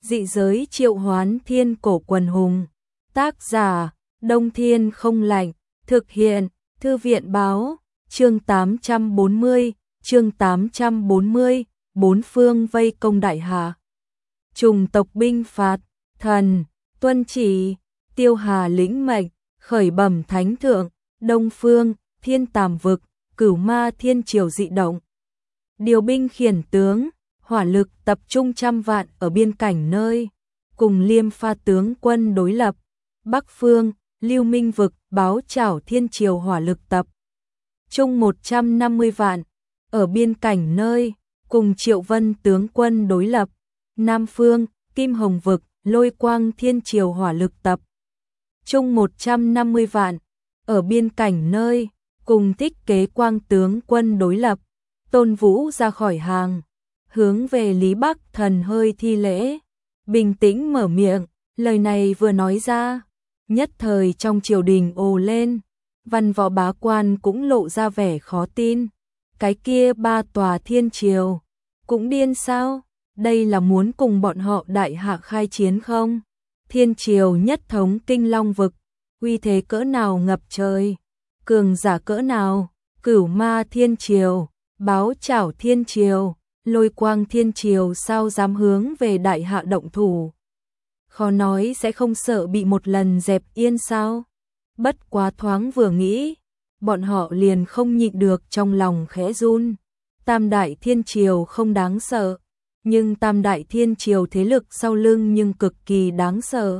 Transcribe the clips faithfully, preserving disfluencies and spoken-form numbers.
Dị giới triệu hoán thiên cổ quần hùng. Tác giả, Đông Thiên không lạnh. Thực hiện, Thư viện báo. Chương tám trăm bốn mươi, chương tám trăm bốn mươi, bốn phương vây công đại hạ. Trùng tộc binh phạt, thần, tuân chỉ, Tiêu Hà lĩnh mệnh, khởi bẩm thánh thượng, Đông Phương, Thiên Tàm vực, Cửu Ma Thiên Triều dị động. Điều binh khiển tướng, hỏa lực tập trung trăm vạn ở biên cảnh nơi, cùng Liêm Pha tướng quân đối lập. Bắc phương, Lưu Minh vực, Báo Chảo Thiên Triều hỏa lực tập trung một trăm năm mươi vạn, ở biên cảnh nơi, cùng Triệu Vân tướng quân đối lập. Nam phương, Kim Hồng vực, Lôi Quang Thiên Triều hỏa lực tập trung một trăm năm mươi vạn, ở biên cảnh nơi, cùng Thích Kế Quang tướng quân đối lập. Tôn Vũ ra khỏi hàng, hướng về Lý Bắc Thần hơi thi lễ, bình tĩnh mở miệng, lời này vừa nói ra, nhất thời trong triều đình ồ lên, văn võ bá quan cũng lộ ra vẻ khó tin. Cái kia ba tòa thiên triều, cũng điên sao? Đây là muốn cùng bọn họ đại hạ khai chiến không? Thiên triều nhất thống Kinh Long vực, uy thế cỡ nào ngập trời, cường giả cỡ nào, Cửu Ma Thiên Triều, Báo Chảo Thiên Triều, Lôi Quang Thiên Triều sao dám hướng về đại hạ động thủ? Khó nói sẽ không sợ bị một lần dẹp yên sao? Bất quá thoáng vừa nghĩ, bọn họ liền không nhịn được trong lòng khẽ run. Tam Đại Thiên Triều không đáng sợ, nhưng Tam Đại Thiên Triều thế lực sau lưng nhưng cực kỳ đáng sợ.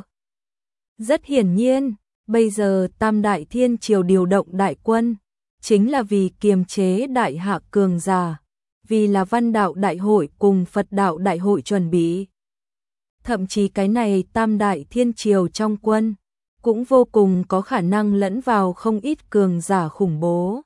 Rất hiển nhiên, bây giờ Tam Đại Thiên Triều điều động đại quân, chính là vì kiềm chế đại hạ cường giả, vì là Văn Đạo Đại hội cùng Phật Đạo Đại hội chuẩn bị. Thậm chí cái này Tam Đại Thiên Triều trong quân, cũng vô cùng có khả năng lẫn vào không ít cường giả khủng bố.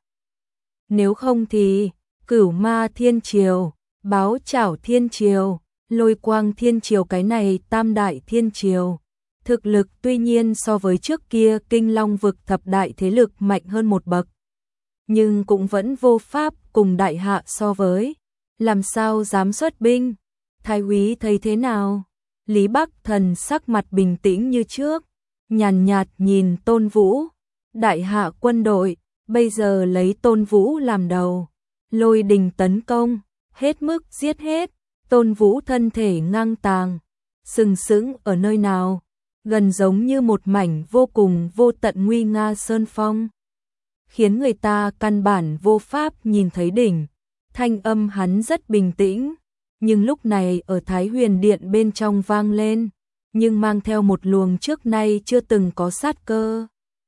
Nếu không thì, Cửu Ma Thiên Triều, Báo Chảo Thiên Triều, Lôi Quang Thiên Triều cái này Tam Đại Thiên Triều, thực lực tuy nhiên so với trước kia Kinh Long vực thập đại thế lực mạnh hơn một bậc, nhưng cũng vẫn vô pháp cùng đại hạ so với, làm sao dám xuất binh? Thái úy thấy thế nào? Lý Bắc Thần sắc mặt bình tĩnh như trước, nhàn nhạt nhìn Tôn Vũ. Đại hạ quân đội, bây giờ lấy Tôn Vũ làm đầu, lôi đình tấn công, hết mức giết hết. Tôn Vũ thân thể ngang tàng, sừng sững ở nơi nào, gần giống như một mảnh vô cùng vô tận nguy nga sơn phong, khiến người ta căn bản vô pháp nhìn thấy đỉnh. Thanh âm hắn rất bình tĩnh, nhưng lúc này ở Thái Huyền Điện bên trong vang lên, nhưng mang theo một luồng trước nay chưa từng có sát cơ.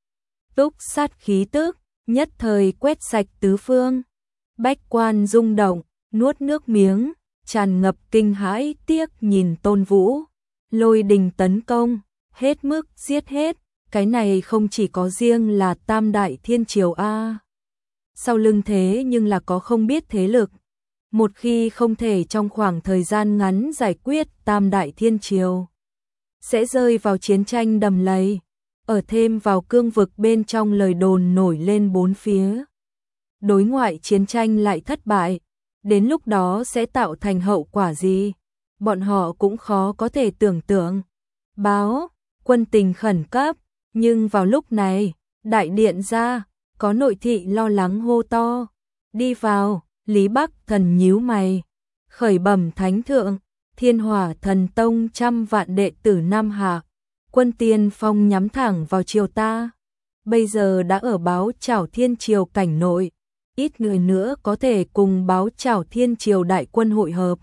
Túc sát khí tức, nhất thời quét sạch tứ phương. Bách quan rung động, nuốt nước miếng, tràn ngập kinh hãi tiếc nhìn Tôn Vũ. Lôi đình tấn công, hết mức giết hết, cái này không chỉ có riêng là Tam Đại Thiên Triều a. Sau lưng thế nhưng là có không biết thế lực. Một khi không thể trong khoảng thời gian ngắn giải quyết Tam Đại Thiên Triều, sẽ rơi vào chiến tranh đầm lầy, ở thêm vào cương vực bên trong lời đồn nổi lên bốn phía. Đối ngoại chiến tranh lại thất bại, đến lúc đó sẽ tạo thành hậu quả gì, bọn họ cũng khó có thể tưởng tượng. Báo, quân tình khẩn cấp, nhưng vào lúc này, đại điện ra, có nội thị lo lắng hô to, đi vào. Lý Bắc Thần nhíu mày, khởi bẩm thánh thượng, Thiên Hỏa Thần Tông trăm vạn đệ tử Nam Hạ, quân tiên phong nhắm thẳng vào triều ta, bây giờ đã ở Báo Chảo Thiên Triều cảnh nội, ít người nữa có thể cùng Báo Chảo Thiên Triều đại quân hội hợp.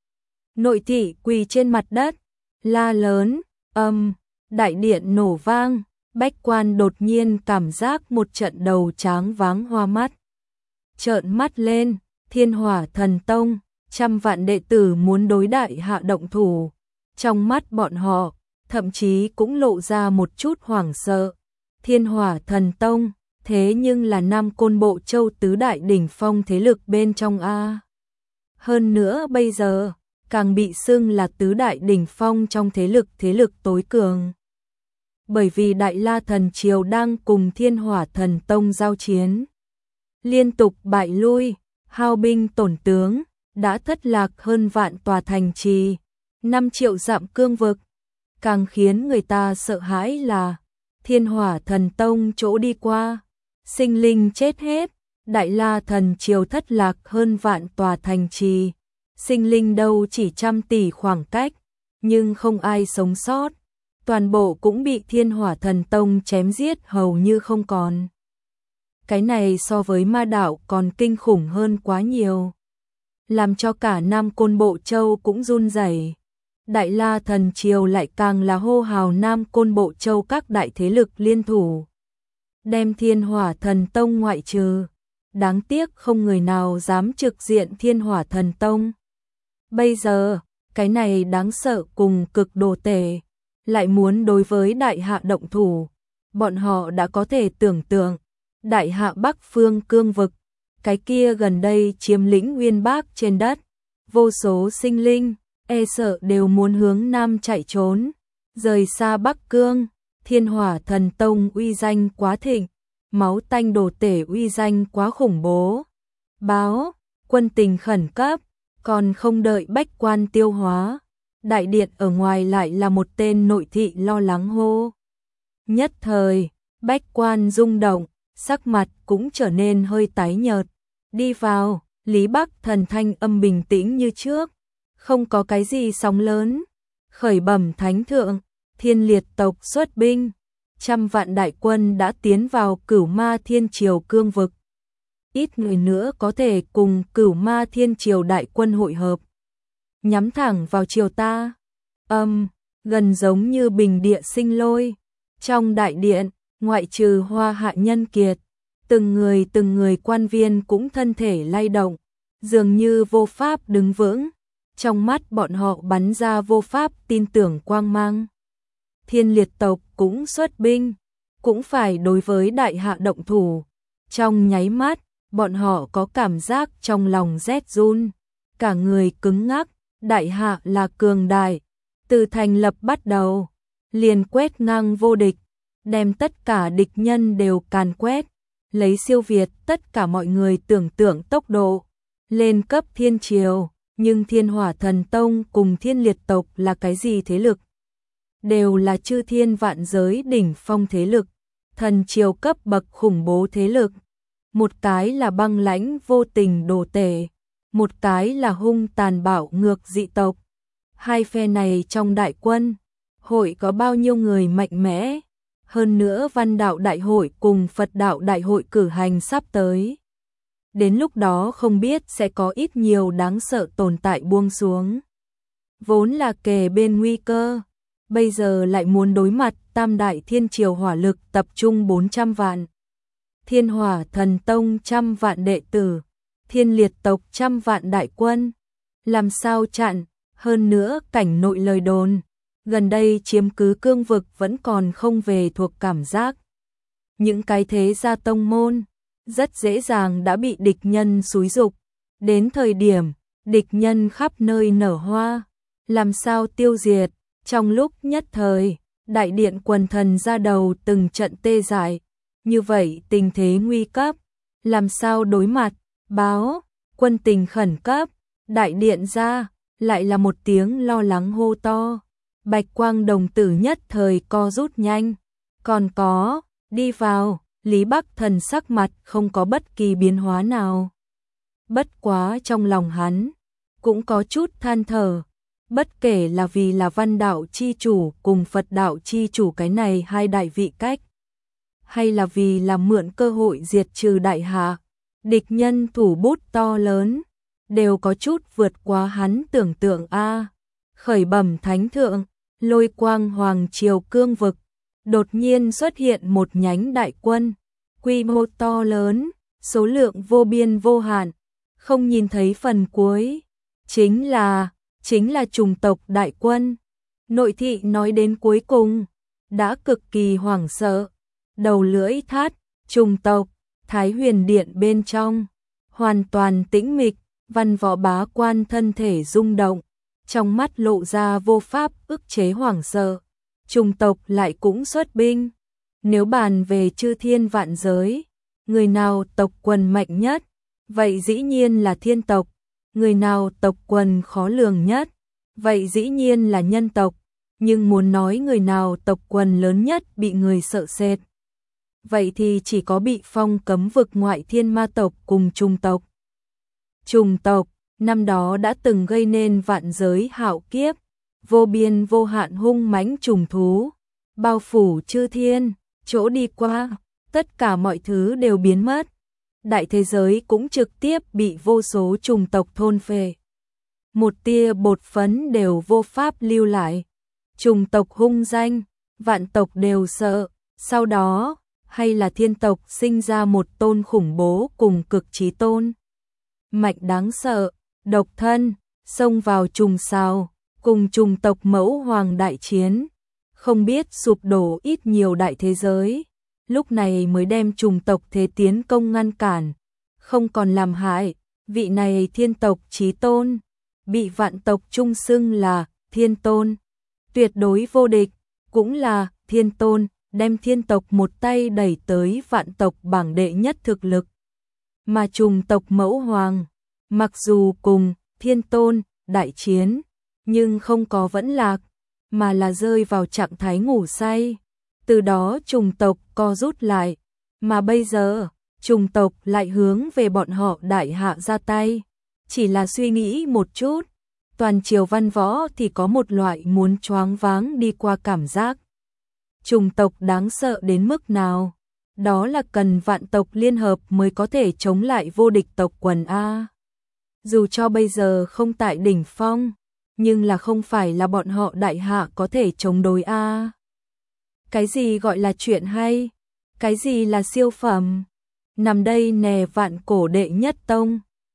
Nội thị quỳ trên mặt đất, la lớn, âm, đại điện nổ vang, bách quan đột nhiên cảm giác một trận đầu tráng váng hoa mắt. Trợn mắt lên, Thiên Hỏa Thần Tông, trăm vạn đệ tử muốn đối đại hạ động thủ. Trong mắt bọn họ, thậm chí cũng lộ ra một chút hoảng sợ. Thiên Hỏa Thần Tông, thế nhưng là Nam Côn Bộ Châu tứ đại đỉnh phong thế lực bên trong a. Hơn nữa bây giờ, càng bị xưng là tứ đại đỉnh phong trong thế lực thế lực tối cường. Bởi vì Đại La Thần Triều đang cùng Thiên Hỏa Thần Tông giao chiến, liên tục bại lui, hao binh tổn tướng, đã thất lạc hơn vạn tòa thành trì. năm triệu dặm cương vực. Càng khiến người ta sợ hãi là Thiên Hỏa Thần Tông chỗ đi qua, sinh linh chết hết, Đại La Thần Triều thất lạc hơn vạn tòa thành trì, sinh linh đâu chỉ trăm tỷ khoảng cách, nhưng không ai sống sót, toàn bộ cũng bị Thiên Hỏa Thần Tông chém giết hầu như không còn. Cái này so với ma đạo còn kinh khủng hơn quá nhiều, làm cho cả Nam Côn Bộ Châu cũng run rẩy. Đại La Thần Triều lại càng là hô hào Nam Côn Bộ Châu các đại thế lực liên thủ, đem Thiên Hỏa Thần Tông ngoại trừ. Đáng tiếc không người nào dám trực diện Thiên Hỏa Thần Tông. Bây giờ, cái này đáng sợ cùng cực đồ tể, lại muốn đối với Đại Hạ động thủ. Bọn họ đã có thể tưởng tượng, Đại Hạ Bắc Phương cương vực, cái kia gần đây chiếm lĩnh Nguyên Bắc trên đất, vô số sinh linh, e sợ đều muốn hướng Nam chạy trốn, rời xa Bắc Cương. Thiên Hỏa Thần Tông uy danh quá thịnh, máu tanh đồ tể uy danh quá khủng bố. Báo, quân tình khẩn cấp, còn không đợi bách quan tiêu hóa. Đại điện ở ngoài lại là một tên nội thị lo lắng hô. Nhất thời, bách quan rung động, sắc mặt cũng trở nên hơi tái nhợt. Đi vào, Lý Bắc Thần thanh âm bình tĩnh như trước, không có cái gì sóng lớn. Khởi bẩm thánh thượng, Thiên Liệt tộc xuất binh, trăm vạn đại quân đã tiến vào Cửu Ma Thiên Triều cương vực. Ít người nữa có thể cùng Cửu Ma Thiên Triều đại quân hội hợp, nhắm thẳng vào triều ta. Âm, um, gần giống như bình địa sinh lôi. Trong đại điện, ngoại trừ Hoa Hạ Nhân Kiệt, từng người từng người quan viên cũng thân thể lay động, dường như vô pháp đứng vững. Trong mắt bọn họ bắn ra vô pháp tin tưởng quang mang. Thiên Liệt tộc cũng xuất binh, cũng phải đối với Đại Hạ động thủ. Trong nháy mắt, bọn họ có cảm giác trong lòng rét run, cả người cứng ngắc. Đại Hạ là cường đại, từ thành lập bắt đầu, liền quét ngang vô địch, đem tất cả địch nhân đều càn quét, lấy siêu việt tất cả mọi người tưởng tượng tốc độ, lên cấp thiên triều. Nhưng Thiên Hỏa Thần Tông cùng Thiên Liệt tộc là cái gì thế lực? Đều là chư thiên vạn giới đỉnh phong thế lực, thần triều cấp bậc khủng bố thế lực. Một cái là băng lãnh vô tình đồ tể, một cái là hung tàn bạo ngược dị tộc. Hai phe này trong đại quân, hội có bao nhiêu người mạnh mẽ? Hơn nữa Văn đạo đại hội cùng Phật đạo đại hội cử hành sắp tới. Đến lúc đó không biết sẽ có ít nhiều đáng sợ tồn tại buông xuống. Vốn là kề bên nguy cơ, bây giờ lại muốn đối mặt tam đại thiên triều hỏa lực tập trung bốn trăm vạn. Thiên Hỏa Thần Tông trăm vạn đệ tử, Thiên Liệt tộc trăm vạn đại quân. Làm sao chặn? Hơn nữa cảnh nội lời đồn, gần đây chiếm cứ cương vực vẫn còn không về thuộc cảm giác. Những cái thế gia tông môn rất dễ dàng đã bị địch nhân xúi giục. Đến thời điểm, địch nhân khắp nơi nở hoa, làm sao tiêu diệt? Trong lúc nhất thời, đại điện quần thần ra đầu từng trận tê dại. Như vậy tình thế nguy cấp, làm sao đối mặt? Báo, quân tình khẩn cấp, đại điện ra, lại là một tiếng lo lắng hô to. Bạch quang đồng tử nhất thời co rút nhanh. Còn có, đi vào. Lý Bắc Thần sắc mặt không có bất kỳ biến hóa nào. Bất quá trong lòng hắn, cũng có chút than thở. Bất kể là vì là Văn đạo chi chủ cùng Phật đạo chi chủ cái này hai đại vị cách, hay là vì là mượn cơ hội diệt trừ Đại Hạ, địch nhân thủ bút to lớn, đều có chút vượt quá hắn tưởng tượng a. Khởi bẩm thánh thượng, Lôi Quang Hoàng Triều cương vực đột nhiên xuất hiện một nhánh đại quân, quy mô to lớn, số lượng vô biên vô hạn, không nhìn thấy phần cuối. Chính là, chính là chủng tộc đại quân. Nội thị nói đến cuối cùng, đã cực kỳ hoảng sợ, đầu lưỡi thắt, chủng tộc, Thái Huyền Điện bên trong, hoàn toàn tĩnh mịch, Văn Võ bá quan thân thể rung động, trong mắt lộ ra vô pháp ức chế hoảng sợ. Chủng tộc lại cũng xuất binh. Nếu bàn về chư thiên vạn giới, người nào tộc quần mạnh nhất, vậy dĩ nhiên là thiên tộc. Người nào tộc quần khó lường nhất, vậy dĩ nhiên là nhân tộc, nhưng muốn nói người nào tộc quần lớn nhất bị người sợ sệt, vậy thì chỉ có bị phong cấm vực ngoại thiên ma tộc cùng trùng tộc. Trùng tộc, năm đó đã từng gây nên vạn giới hạo kiếp, vô biên vô hạn hung mãnh trùng thú, bao phủ chư thiên, chỗ đi qua, tất cả mọi thứ đều biến mất. Đại thế giới cũng trực tiếp bị vô số trùng tộc thôn phệ. Một tia bột phấn đều vô pháp lưu lại. Trùng tộc hung danh, vạn tộc đều sợ, sau đó, hay là thiên tộc sinh ra một tôn khủng bố cùng cực chí tôn. Mạnh đáng sợ, độc thân, xông vào trùng sao, cùng trùng tộc mẫu hoàng đại chiến, không biết sụp đổ ít nhiều đại thế giới, lúc này mới đem trùng tộc thế tiến công ngăn cản, không còn làm hại, vị này thiên tộc chí tôn, bị vạn tộc chung xưng là thiên tôn, tuyệt đối vô địch, cũng là thiên tôn, đem thiên tộc một tay đẩy tới vạn tộc bảng đệ nhất thực lực. Mà trùng tộc mẫu hoàng, mặc dù cùng thiên tôn đại chiến, nhưng không có vẫn lạc, mà là rơi vào trạng thái ngủ say. Từ đó trùng tộc co rút lại, mà bây giờ, trùng tộc lại hướng về bọn họ đại hạ ra tay. Chỉ là suy nghĩ một chút, toàn triều văn võ thì có một loại muốn choáng váng đi qua cảm giác. Trùng tộc đáng sợ đến mức nào? Đó là cần vạn tộc liên hợp mới có thể chống lại vô địch tộc quần A. Dù cho bây giờ không tại đỉnh phong, nhưng là không phải là bọn họ đại hạ có thể chống đối A. Cái gì gọi là chuyện hay? Cái gì là siêu phẩm? Nằm đây nè vạn cổ đệ nhất tông,